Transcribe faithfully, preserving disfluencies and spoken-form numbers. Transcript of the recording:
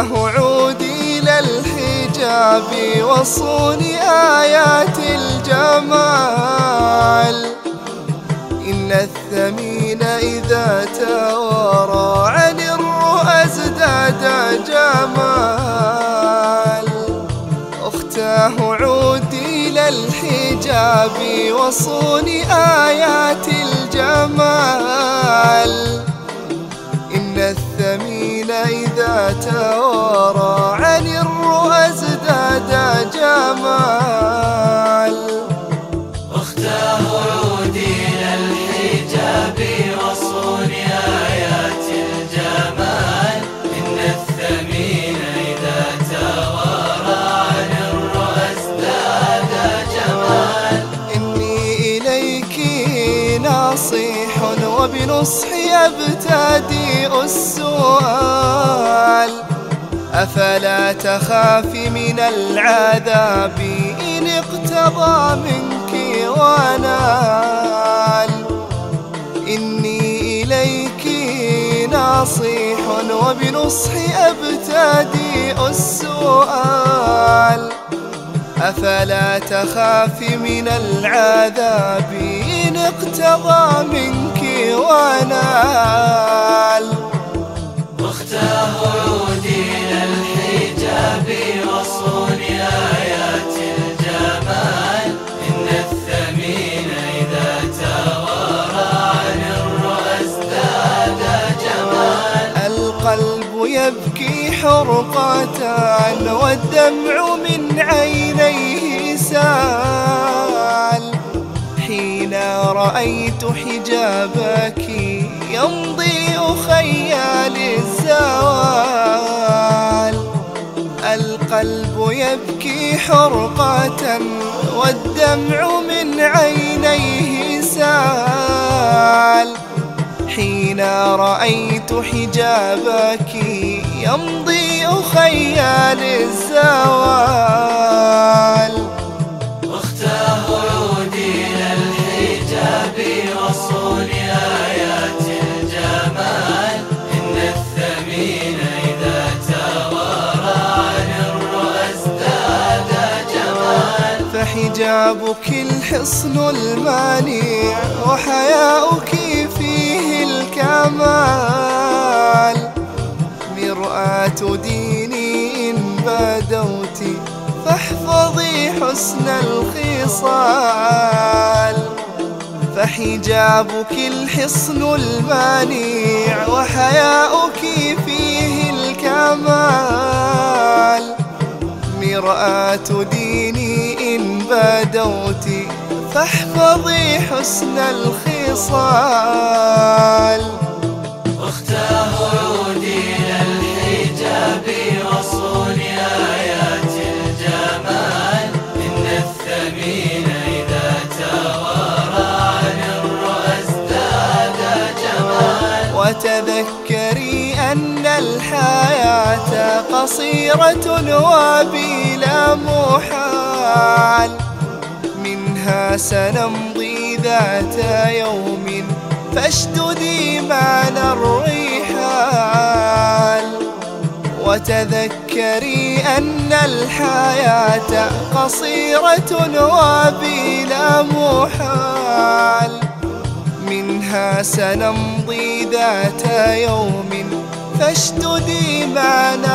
أختاه عودي للحجاب وصوني آيات الجمال. إن الثمين إذا توارى عن الرؤى ازداد جمال. أختاه عودي للحجاب وصوني آيات الجمال. إن الثمين إذا توارى عن الرؤى ازداد جمال. أختاه عودي للحجاب وصوني آيات الجمال. إن الثمين إذا توارى عن الرؤى ازداد جمال. إني إليك ناصح وبنصحي أبتدئ السؤال. أفلا تخافي من العذاب إن اقتضى منك ونال. إني إليك ناصح وبنصحي أبتدئ السؤال. أفلا تخافي من العذاب إن اقتضى منك ونال. أختاه عودي للحجاب وصوني آيات الجمال. إن الثمين إذا توارى عن الرؤى ازداد جمال. القلب يبكي حرقة والدمع من عينيه سال. حين رأيت حجابك يمضي خيال الزوال. القلب يبكي حرقة والدمع من عينيه سال. حين رأيت حجابك يمضي خيال الزوال. أختاه عودي للحجاب وصوني آيات الجمال. إن الثمين إذا توارى عن الرؤى ازداد جمال. فحجابك الحصن المانع وحياؤك فيه الكمال. مرآة ديني إن بدوت فاحفظي حسن الخصال. فحجابك الحصن المانع وحياؤك فيه الكمال. مرآة ديني إن بدوت فاحفظي حسن الخصال. أختاه عودي للحجاب وصوني آيات الجمال. إن الثمين إذا توارى عن الرؤى ازداد جمال. وتذكري أن الحياة قصيرة وبلا محال. منها سنمضي ذات يوم فاشددي معنا الرحال. وتذكري أن الحياة قصيرة وبلا محال. منها سنمضي ذات يوم فاشددي معنا